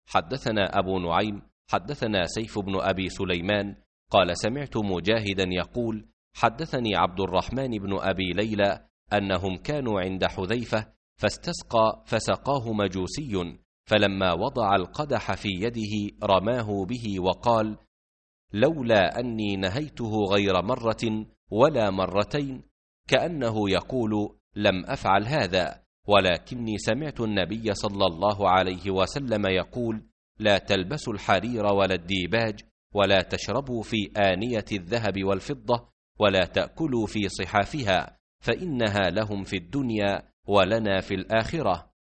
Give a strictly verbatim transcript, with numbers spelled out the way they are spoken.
حدثنا أبو نعيم حدثنا سيف بن أبي سليمان قال سمعت مجاهدا يقول حدثني عبد الرحمن بن أبي ليلى أنهم كانوا عند حذيفة فاستسقى فسقاه مجوسي، فلما وضع القدح في يده رماه به وقال لولا أني نهيته غير مرة ولا مرتين، كأنه يقول لم أفعل هذا، ولكني سمعت النبي صلى الله عليه وسلم يقول لا تلبسوا الحرير ولا الديباج، ولا تشربوا في آنية الذهب والفضة، ولا تأكلوا في صحافها، فإنها لهم في الدنيا ولنا في الآخرة.